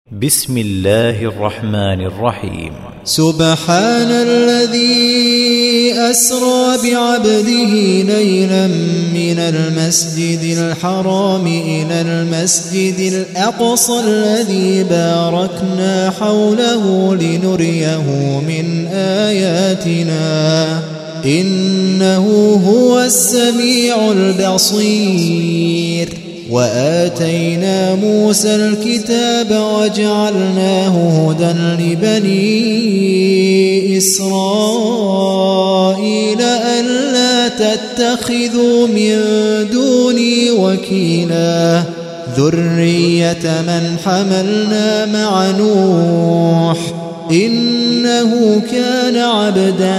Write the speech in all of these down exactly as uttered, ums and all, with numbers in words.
بسم الله الرحمن الرحيم. سبحان الذي أسرى بعبده ليلا من المسجد الحرام إلى المسجد الأقصى الذي باركنا حوله لنريه من آياتنا إنه هو السميع البصير. وآتينا موسى الكتاب وجعلناه هدى لبني إسرائيل ألا تتخذوا من دوني وكيلا ذرية من حملنا مع نوح إنه كان عبدا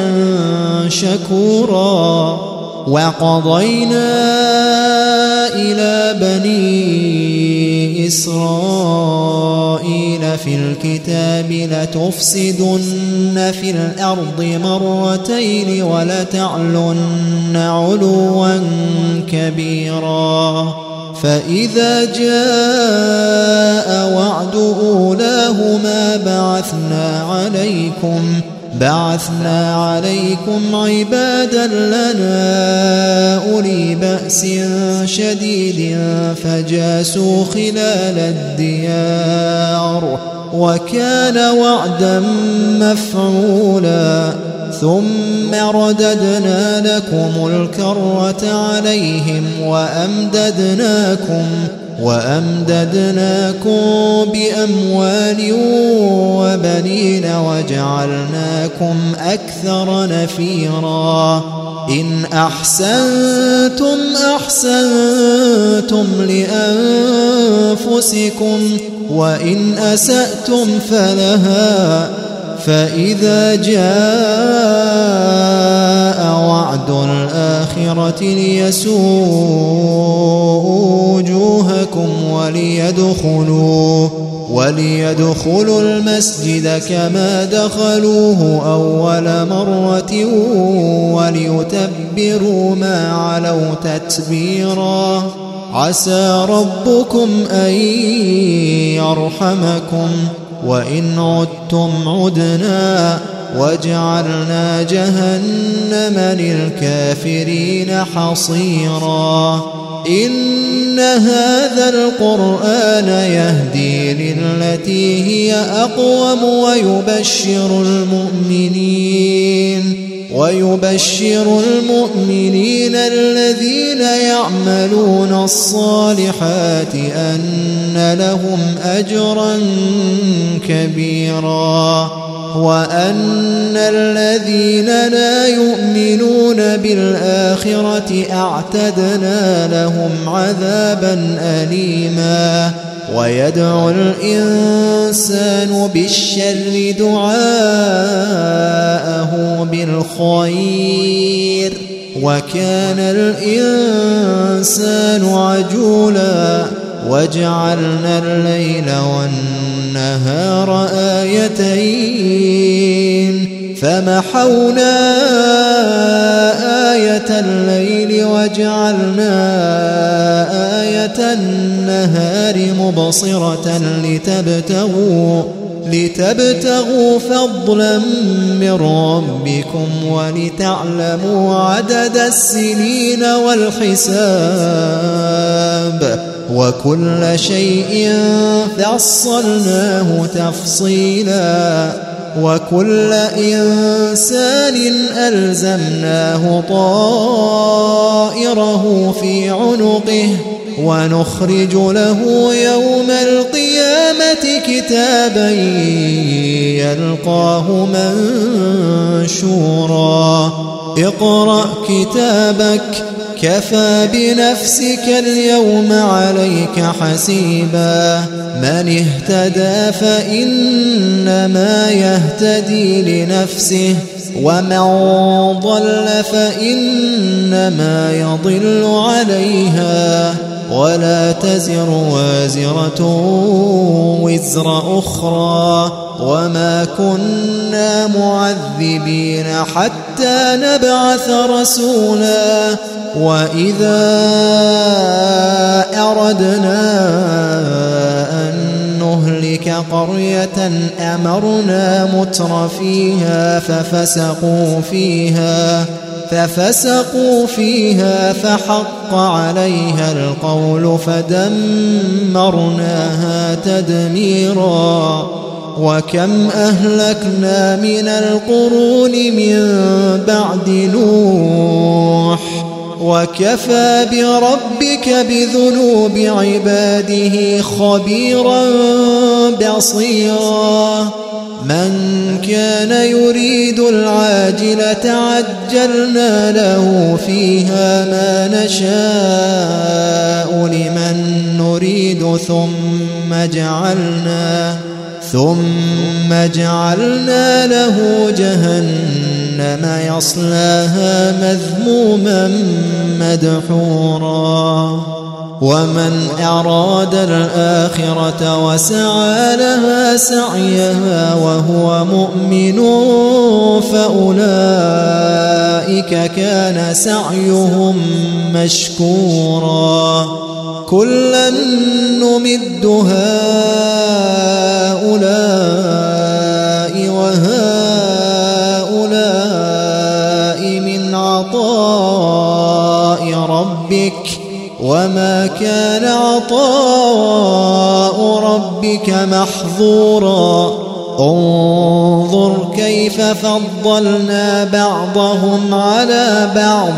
شكورا. وقضينا إلى بني إسرائيل في الكتاب لتفسدن في الأرض مرتين ولتعلن علوا كبيرا. فإذا جاء وعد أولاهما بعثنا عليكم بعثنا عليكم عبادا لنا أولي بأس شديد فجاسوا خلال الديار وكان وعدا مفعولا. ثم رددنا لكم الكرة عليهم وأمددناكم وأمددناكم بأموال وبنين وجعلناكم أكثر نفيرا. إن أحسنتم أحسنتم لأنفسكم وإن أسأتم فلها. فإذا جاء وعد الآخرة ليسوءوا وجوهكم وليدخلوا وليدخلوا المسجد كما دخلوه أول مرة وليتبروا ما علوا تتبيرا. عسى ربكم أن يرحمكم وإن عدتم عدنا وجعلنا جهنم للكافرين حصيرا. إن هذا القرآن يهدي للتي هي أقوم ويبشر المؤمنين ويبشر المؤمنين الذين يعملون الصالحات أن لهم أجرا كبيرا وأن الذين لا يؤمنون بالآخرة أعتدنا لهم عذابا أليما. ويدعو الإنسان بالشر دعاءه بالخير وكان الإنسان عجولا. وجعلنا الليل والنهار آيتين فمحونا آية الليل وجعلنا آية النهار مبصرة لتبتغوا لتبتغوا فضلا من ربكم ولتعلموا عدد السنين والحساب وكل شيء فصلناه تفصيلا. وكل إنسان ألزمناه طائره في عنقه ونخرج له يوم القيامة كتابا يلقاه منشورا. اقرأ كتابك كفى بنفسك اليوم عليك حسيبا. من اهتدى فإنما يهتدي لنفسه ومن ضل فإنما يضل عليها ولا تزر وازرة وزر أخرى وما كنا معذبين حتى نبعث رسولا. وإذا أردنا أن نهلك قرية أمرنا متر فيها ففسقوا فيها ففسقوا فيها فحق عليها القول فدمرناها تدميرا. وكم أهلكنا من القرون من بعد نوح وكفى بربك بذنوب عباده خبيرا بصيرا. من كان يريد العاجلة عجلنا له فيها ما نشاء لمن نريد ثم جعلنا ثم جعلنا له جهنم يصلاها مذموما مدحورا. ومن أراد الآخرة وسعى لها سعيها وهو مؤمن فأولئك كان سعيهم مشكورا. كلا نمد هؤلاء وهؤلاء من عطاء ربك وما كان عطاء ربك محظورا. انظر كيف فضلنا بعضهم على بعض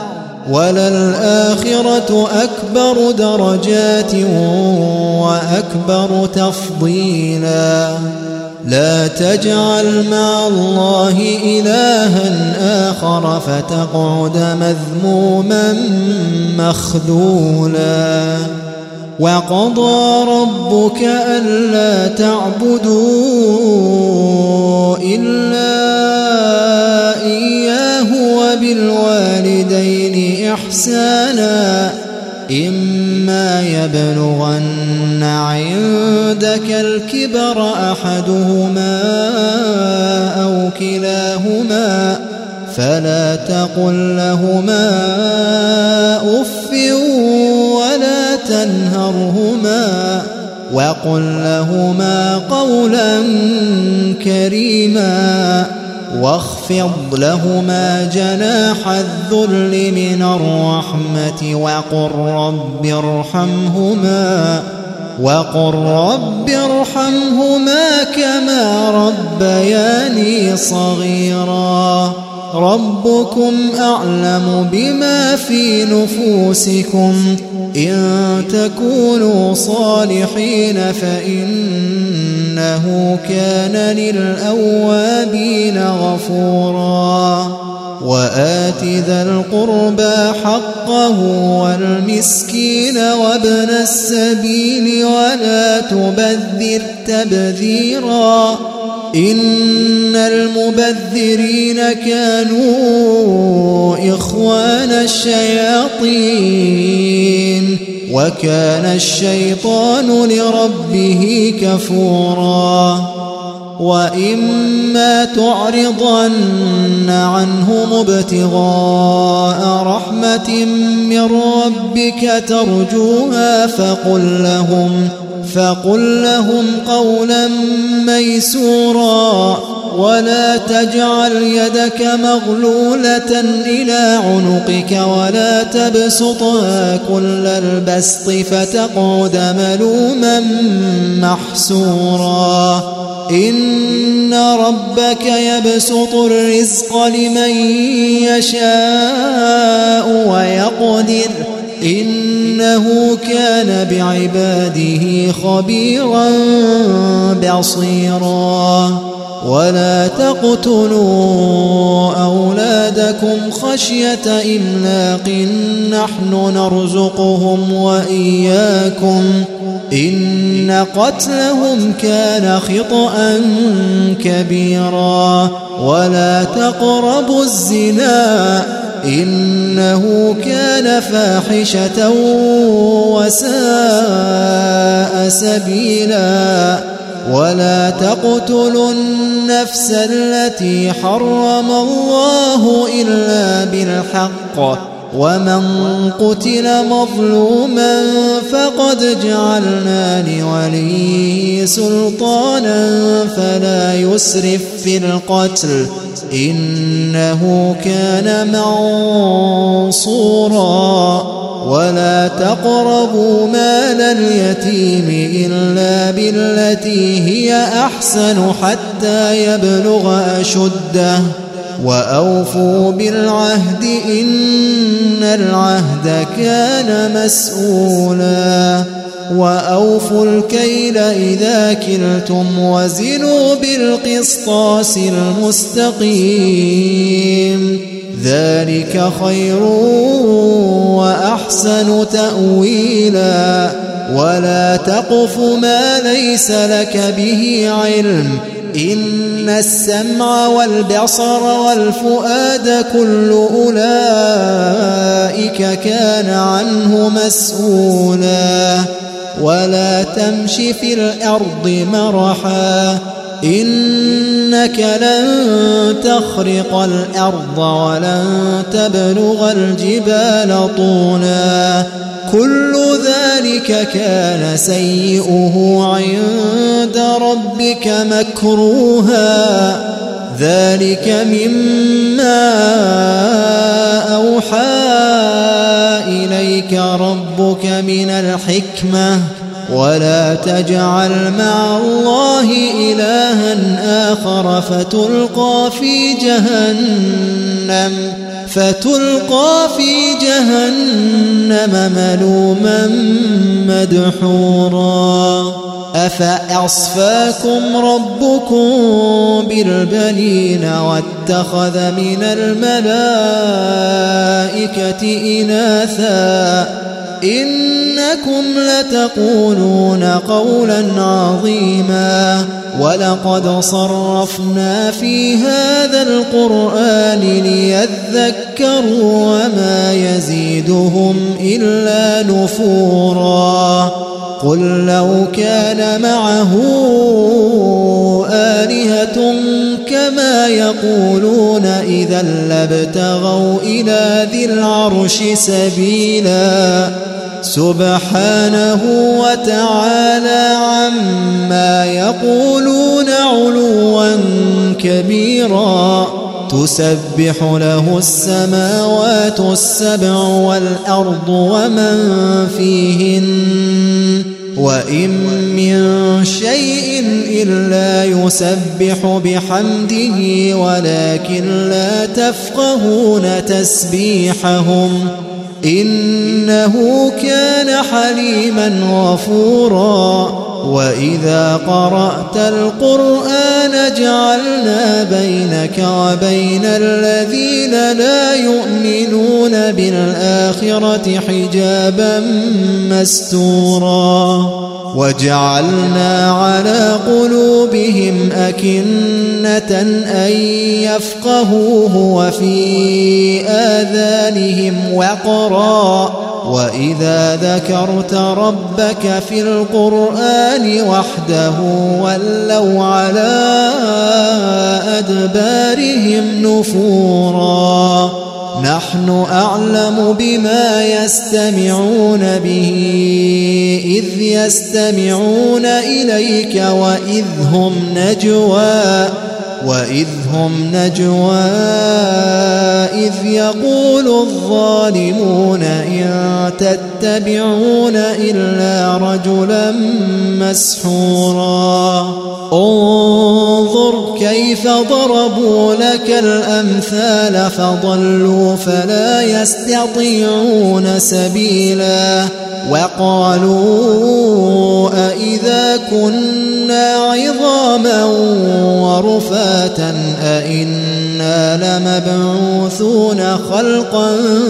وللآخرة أكبر درجات وأكبر تفضيلا. لا تجعل مع الله إلها آخر فتقعد مذموما مخذولا. وقضى ربك ألا تعبدوا إلا إياه وبالوالدين إحسانا. إما يبلغن عندك الكبر أحدهما أو كلاهما فلا تقل لهما أف ولا تنهرهما وقل لهما قولا كريما. واخفض لهما جناح الذل من الرحمة وقل رب ارحمهما وقل رب ارحمهما كما ربياني صغيرا. ربكم أعلم بما في نفوسكم إن تكونوا صالحين فإنه كان للأوابين غفورا. وآت ذا القربى حقه والمسكين وابن السبيل ولا تبذر تبذيرا. إن المبذرين كانوا إخوان الشياطين وكان الشيطان لربه كفورا. وإما تعرضن عنهم ابتغاء رحمة من ربك ترجوها فقل لهم فقل لهم قولا ميسورا. ولا تجعل يدك مغلولة إلى عنقك ولا تبسطها كل البسط فتقعد ملوما محسورا. إن ربك يبسط الرزق لمن يشاء ويقدر إنه كان بعباده خبيرا بصيرا. ولا تقتلوا أولادكم خشية إملاق نحن نرزقهم وإياكم إن قتلهم كان خطأ كبيرا. ولا تقربوا الزنا إنه كان فاحشة وساء سبيلا. ولا تقتلوا النفس التي حرم الله إلا بالحق ومن قتل مظلوما فقد جعلنا لوليه سلطانا فلا يسرف في القتل إنه كان منصورا ولا تقربوا مال اليتيم إلا بالتي هي أحسن حتى يبلغ أشده وأوفوا بالعهد إن العهد كان مسؤولا وأوفوا الكيل إذا كلتم وزنوا بالقسطاس المستقيم ذلك خير وأحسن تأويلا ولا تقف ما ليس لك به علم إن السمع والبصر والفؤاد كل أولئك كان عنه مسؤولا ولا تمش في الأرض مرحا إنك لن تخرق الأرض ولن تبلغ الجبال طولا كل ذلك كان سيئه عند ربك مكروها ذلك مما أوحى إليك ربك من الحكمة ولا تجعل مع الله إلها آخر فتلقى في جهنم فتلقى في جهنم ملوما مدحورا أفأصفاكم ربكم بالبنين واتخذ من الملائكة إناثا إنكم لتقولون قولا عظيما ولقد صرفنا في هذا القرآن ليذكروا وما يزيدهم إلا نفورا قل لو كان معه آلهة كما يقولون إذا لابتغوا إلى ذي العرش سبيلا سبحانه وتعالى عما يقولون علوا كبيرا تسبح له السماوات السبع والأرض ومن فيهن وإن من شيء إلا يسبح بحمده ولكن لا تفقهون تسبيحهم إنه كان حليما غفورا وإذا قرأت القرآن جعلنا بينك وبين الذين لا يؤمنون بالآخرة حجابا مستورا وجعلنا على قلوبهم أكنة أن يفقهوه وفي آذانهم وقرا وإذا ذكرت ربك في القرآن وحده ولوا على أدبارهم نفورا نحن أعلم بما يستمعون به إذ يستمعون إليك وإذ هم نجوى وإذ هم نجوى إذ يقول الظالمون إن تتبعون إلا رجلا مسحورا انظر كيف ضربوا لك الأمثال فضلوا فلا يستطيعون سبيلا وقالوا أإذا كنا عظاما ورفاتا أإنا لمبعوثون خلقا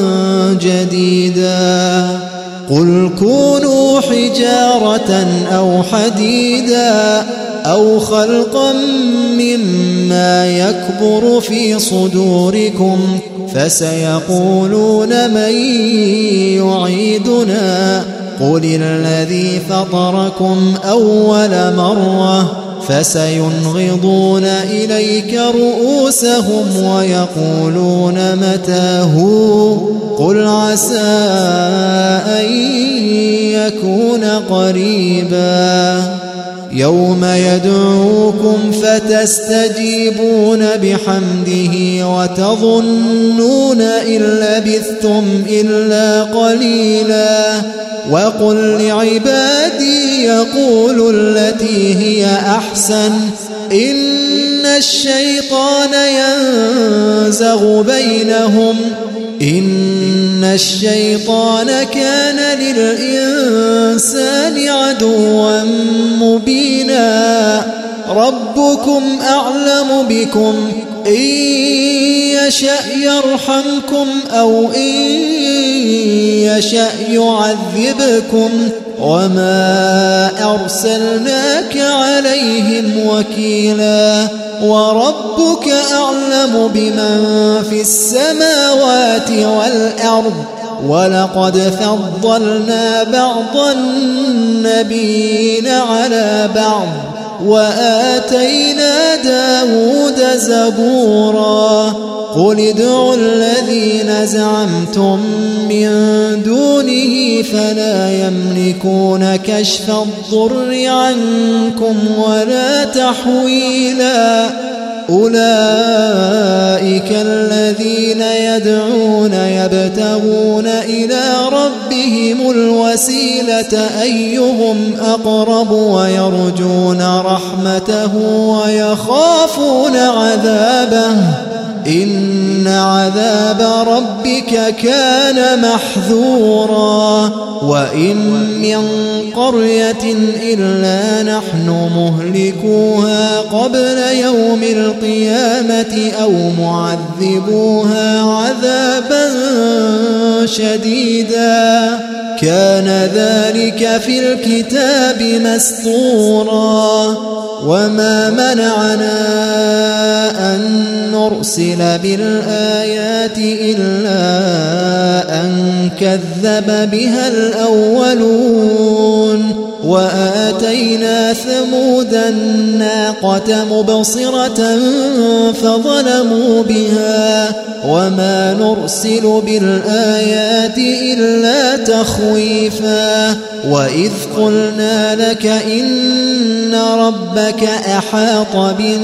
جديدا قل كونوا حجارة أو حديدا أو خلقا مما يكبر في صدوركم فسيقولون من يعيدنا قل الذي فطركم أول مرة فسينغضون إليك رؤوسهم ويقولون متى هو قل عسى أن يكون قريبا يوم يدعوكم فتستجيبون بحمده وتظنون إن لبثتم إلا قليلا وقل لعبادي يقولوا التي هي أحسن إن الشيطان ينزغ بينهم إن الشيطان كان للإنسان عدوا مبينا ربكم أعلم بكم إن يشأ يرحمكم أو إن يشأ يعذبكم وما أرسلناك عليهم وكيلا وربك أعلم بمن في السماوات والأرض ولقد فضلنا بعض النبيين على بعض وآتينا داود زبورا قل ادعوا الذين زعمتم من دونه فلا يملكون كشف الضر عنكم ولا تحويلا أولئك الذين يدعون يبتغون إلى ربهم الوسيلة أيهم أقرب ويرجون رحمته ويخافون عذابه إن عذاب ربك كان محذورا وإن من قرية إلا نحن مهلكوها قبل يوم القيامة أو معذبوها عذابا شديدا كان ذلك في الكتاب مسطورا وما منعنا أن نرسل بالآيات إلا أن كذب بها الأولون وآتينا ثمود الناقة مبصرة فظلموا بها وما نرسل بالآيات إلا تخويفا وإذ قلنا لك إن ربك أحاط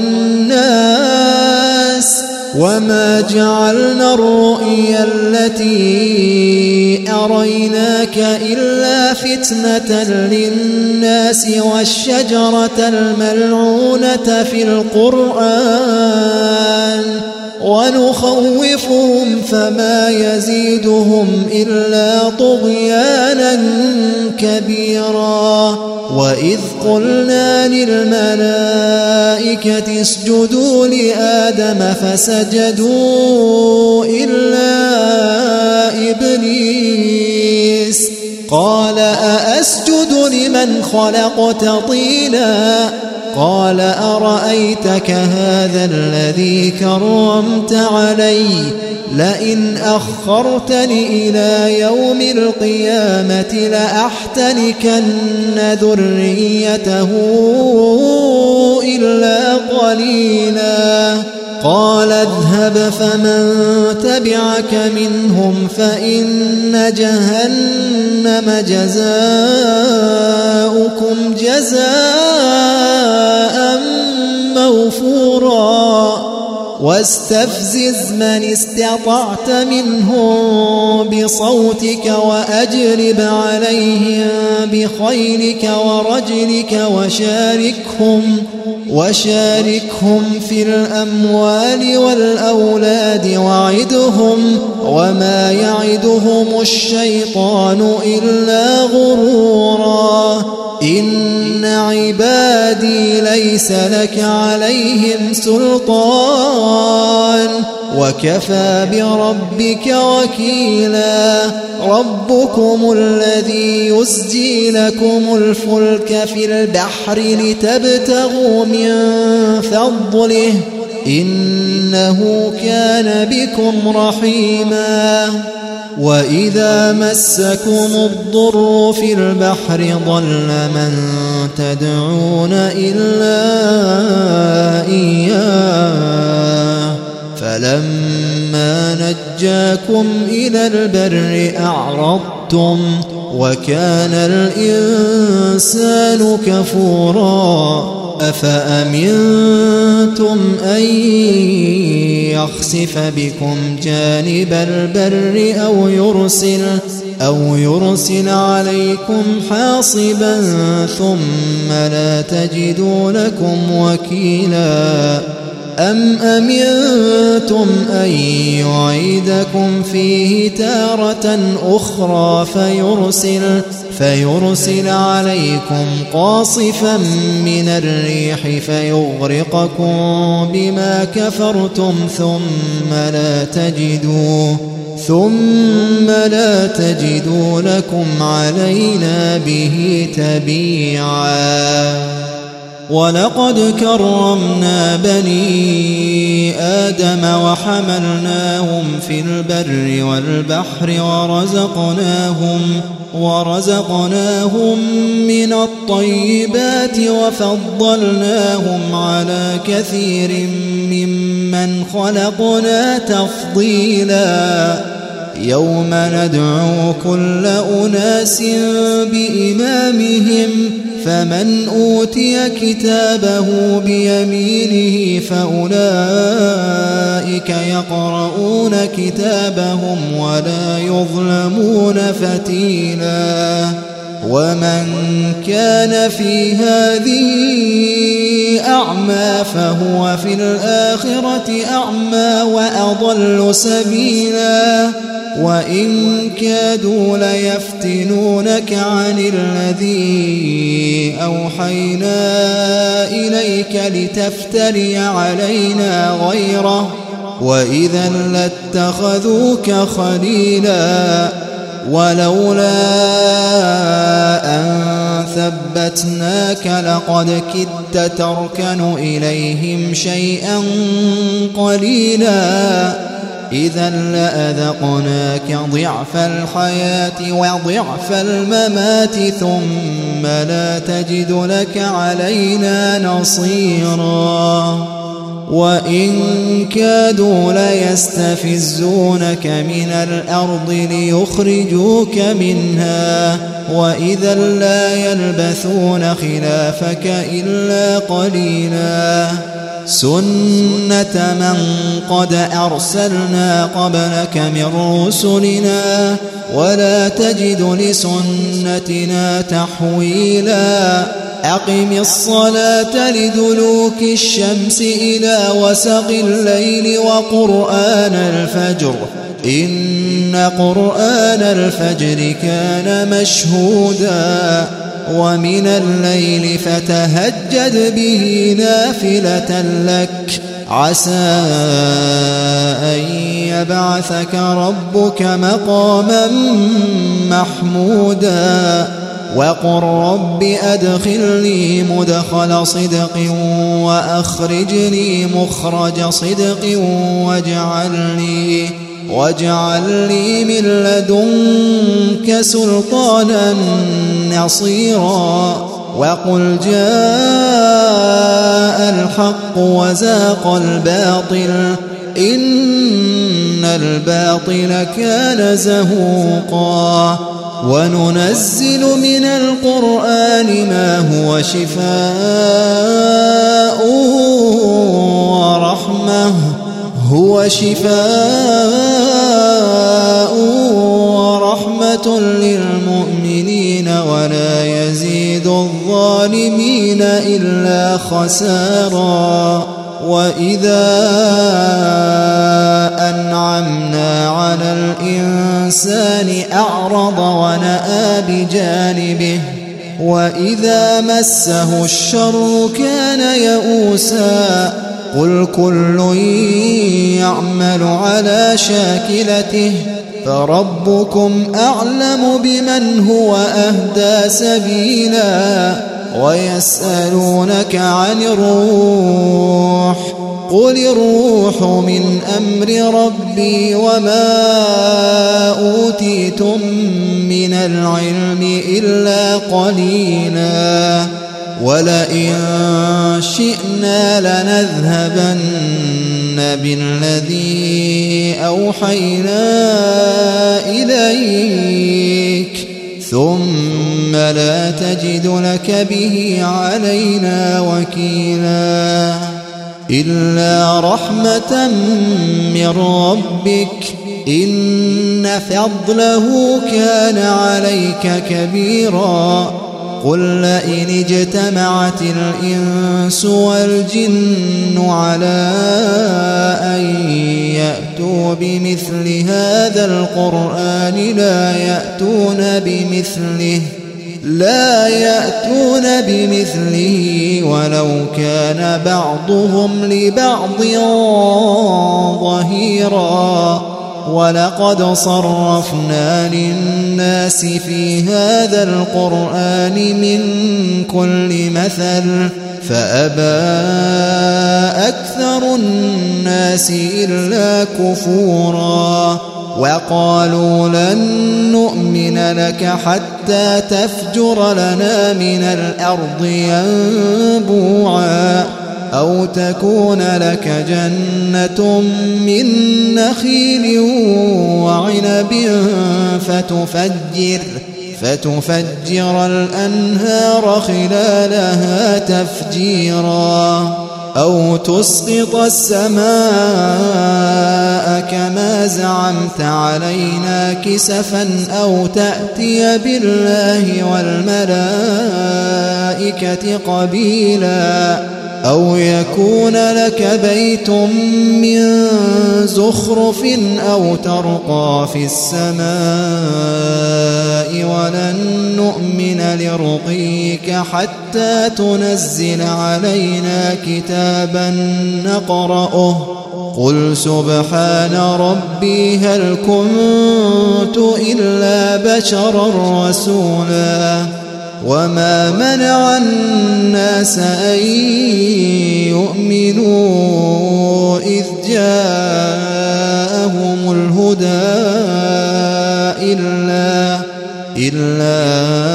بالناس وما جعلنا الرؤيا التي أريناك إلا فتنة للناس والشجرة الملعونة في القرآن ونخوفهم فما يزيدهم إلا طغيانا كبيرا وإذ قلنا للملائكة اسجدوا لآدم فسجدوا إلا إبليس قال أأسجد لمن خلقت طينا قال أرأيتك هذا الذي كرمت علي لئن أخرتني إلى يوم القيامة لأحتنكن ذريته إلا قليلا قال اذهب فمن تبعك منهم فإن جهنم جزاؤكم جزاء موفورا واستفزز من استطعت منهم بصوتك وأجلب عليهم بخيلك ورجلك وشاركهم وشاركهم في الأموال والأولاد وعدهم وما يعدهم الشيطان إلا غرورا إن عبادي ليس لك عليهم سلطان وكفى بربك وكيلا ربكم الذي يسجي لكم الفلك في البحر لتبتغوا من فضله إنه كان بكم رحيما وإذا مسكم الضر في البحر ضل من تدعون إلا إياه فلما نجاكم إلى البر أعرضتم وكان الإنسان كفورا أفأمنتم أن يخسف بكم جانب البر أو يرسل أو يرسل عليكم حاصبا ثم لا تجدوا لكم وكيلا أم أمنتم أن يعيدكم فيه تارة أخرى فيرسل, فيرسل عليكم قاصفا من الريح فيغرقكم بما كفرتم ثم لا تجدوا ثم لا تجدوا لكم علينا به تبيعا ولقد كرمنا بني آدم وحملناهم في البر والبحر ورزقناهم ورزقناهم من الطيبات وفضلناهم على كثير ممن خلقنا تفضيلا يوم ندعو كل أناس بإمامهم فمن أوتي كتابه بيمينه فأولئك يقرؤون كتابهم ولا يظلمون فتيلا ومن كان في هذه أعمى فهو في الآخرة أعمى وأضل سبيلا وإن كادوا ليفتنونك عن الذي أوحينا إليك لتفتري علينا غيره وإذا لاتخذوك خليلا ولولا أن ثبتناك لقد كدت تركن إليهم شيئا قليلا إذا لأذقناك ضعف الحياة وضعف الممات ثم لا تجد لك علينا نصيرا وإن كادوا ليستفزونك من الأرض ليخرجوك منها وإذا لا يلبثون خلافك إلا قليلا سنة من قد أرسلنا قبلك من رسلنا ولا تجد لسنتنا تحويلا أقم الصلاة لدلوك الشمس إلى وسق الليل وقرآن الفجر إن قرآن الفجر كان مشهودا ومن الليل فتهجد به نافلة لك عسى أن يبعثك ربك مقاما محمودا وقل رب أدخلني مدخل صدق وأخرجني مخرج صدق واجعلني واجعل لي من لدنك سلطانا نصيرا وقل جاء الحق وزاق الباطل إن الباطل كان زهوقا وننزل من القرآن ما هو شفاء ورحمة هو شفاء ورحمة للمؤمنين ولا يزيد الظالمين إلا خسارا وإذا أنعمنا على الإنسان أعرض ونأى بجانبه وإذا مسه الشر كان يئوسا قل كل يعمل على شاكلته فربكم أعلم بمن هو أهدى سبيلا ويسألونك عن الروح قل الروح من أمر ربي وما أوتيتم من العلم إلا قليلا ولئن شئنا لنذهبن بالذي أوحينا إليك ثم لا تجد لك به علينا وكيلا إلا رحمة من ربك إن فضله كان عليك كبيرا قل لئن اجتمعت الإنس والجن على أن يأتوا بمثل هذا القرآن لا يأتون بمثله لا يأتون بمثله ولو كان بعضهم لبعض ظهيرا ولقد صرفنا للناس في هذا القرآن من كل مثل فأبى أكثر الناس إلا كفورا وقالوا لن نؤمن لك حتى تفجر لنا من الأرض ينبوعا أو تكون لك جنة من نخيل وعنب فتفجر فتفجر الأنهار خلالها تفجيرا أو تسقط السماء كما زعمت علينا كسفا أو تأتي بالله والملائكة قبيلا أو يكون لك بيت من زخرف أو ترقى في السماء ولن نؤمن لرقيك حتى تنزل علينا كتابا نقرأه قل سبحان ربي هل كنت إلا بشرا رسولا وما منع الناس أن يؤمنوا إذ جاءهم الهدى إلا, إلا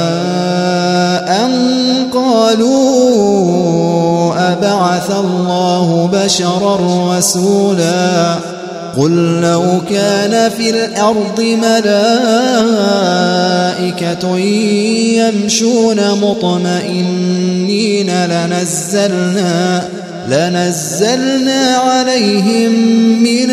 أن قالوا أبعث الله بشرا رسولا قل لو كان في الأرض ملائكة يمشون مطمئنين لنزلنا, لنزلنا عليهم من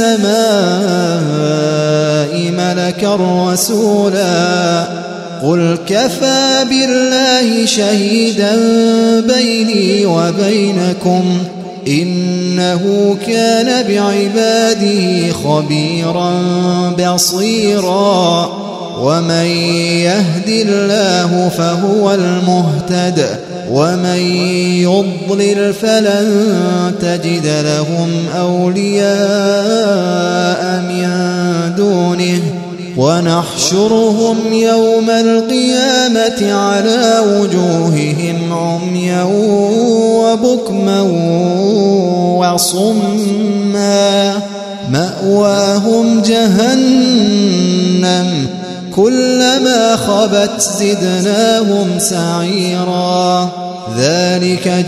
السماء ملكا رسولا قل كفى بالله شهيدا بيني وبينكم إنه كان بعباده خبيرا بصيرا ومن يهد الله فهو المهتد ومن يضلل فلن تجد لهم أولياء من دونه ونحشرهم يوم القيامة على وجوههم عميا وبكما وصما مأواهم جهنم كلما خبت زدناهم سعيرا ذلك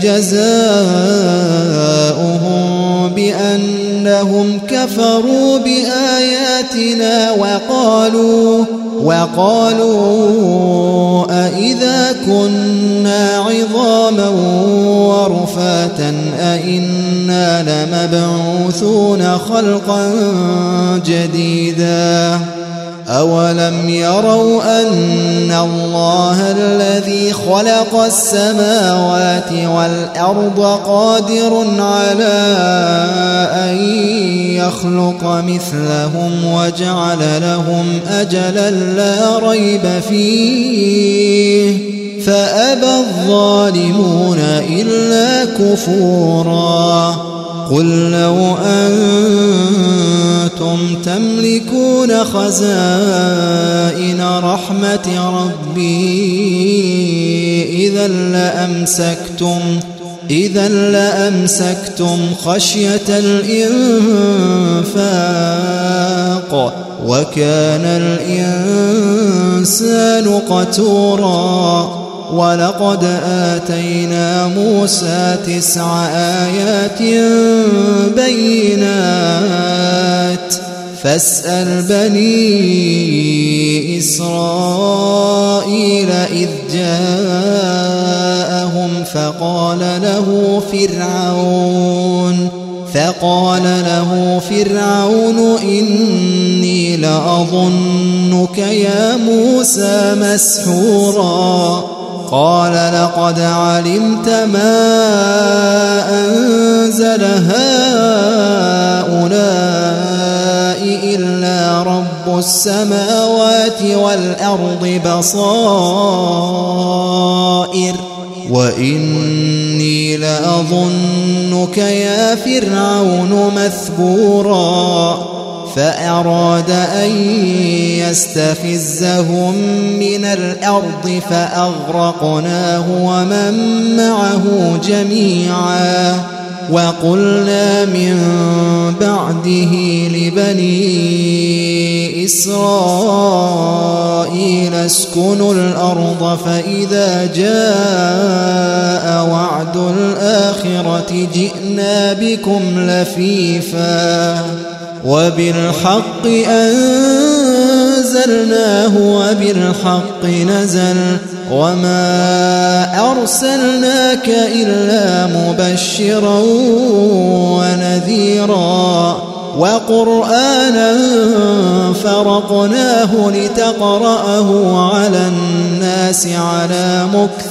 جزاؤهم بأنهم كفروا بآياتنا وقالوا وقالوا أإذا كنا عظاما ورفاتا أإنا لمبعوثون خلقا جديدا أولم يروا أن الله الذي خلق السماوات والأرض قادر على أن يخلق مثلهم وجعل لهم أجلا لا ريب فيه فأبى الظالمون إلا كفورا قل لو أنتم تملكون خزائن رحمة ربي إذا لأمسكتم إذا لأمسكتم خشية الإنفاق وكان الإنسان قتورا. ولقد آتينا موسى تسع آيات بينات فاسأل بني إسرائيل إذ جاءهم فقال له فرعون فقال له فرعون إني لأظنك يا موسى مسحورا. قال لقد علمت ما أنزل هؤلاء إلا رب السماوات والأرض بصائر وإني لأظنك يا فرعون مثبورا. فأراد أن يستفزهم من الأرض فأغرقناه ومن معه جميعا. وقلنا من بعده لبني إسرائيل اسكنوا الأرض فإذا جاء وعد الآخرة جئنا بكم لفيفا وبالحق أنزلناه وبالحق نزل وما أرسلناك إلا مبشرا ونذيرا. وقرآنا فرقناه لتقرأه على الناس على مكث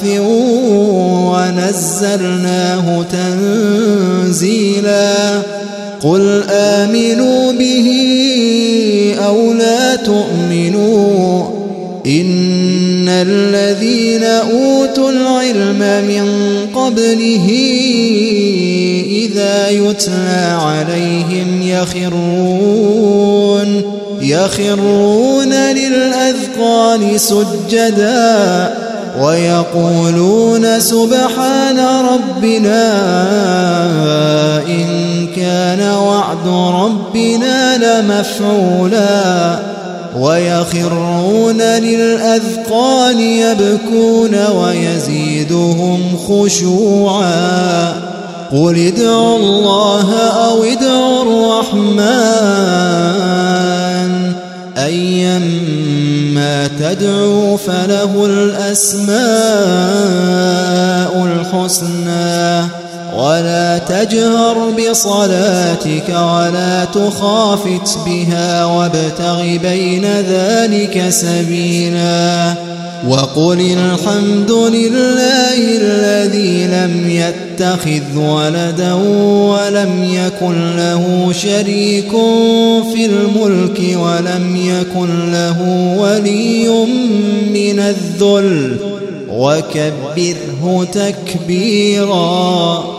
ونزلناه تنزيلا. قل آمنوا به أو لا تؤمنوا إن الذين أوتوا العلم من قبله إذا يتلى عليهم يخرون يخرون للأذقان سجدا ويقولون سبحان ربنا إن كان وعد ربنا لمفعولا. ويخرون للأذقان يبكون ويزيدهم خشوعا. قل ادعوا الله أو ادعوا الرحمن أيما تدعوا فله الأسماء الحسنى. ولا تجهر بصلاتك ولا تخافت بها وابتغ بين ذلك سبيلا. وقل الحمد لله الذي لم يتخذ ولدا ولم يكن له شريك في الملك ولم يكن له ولي من الذل وكبره تكبيرا.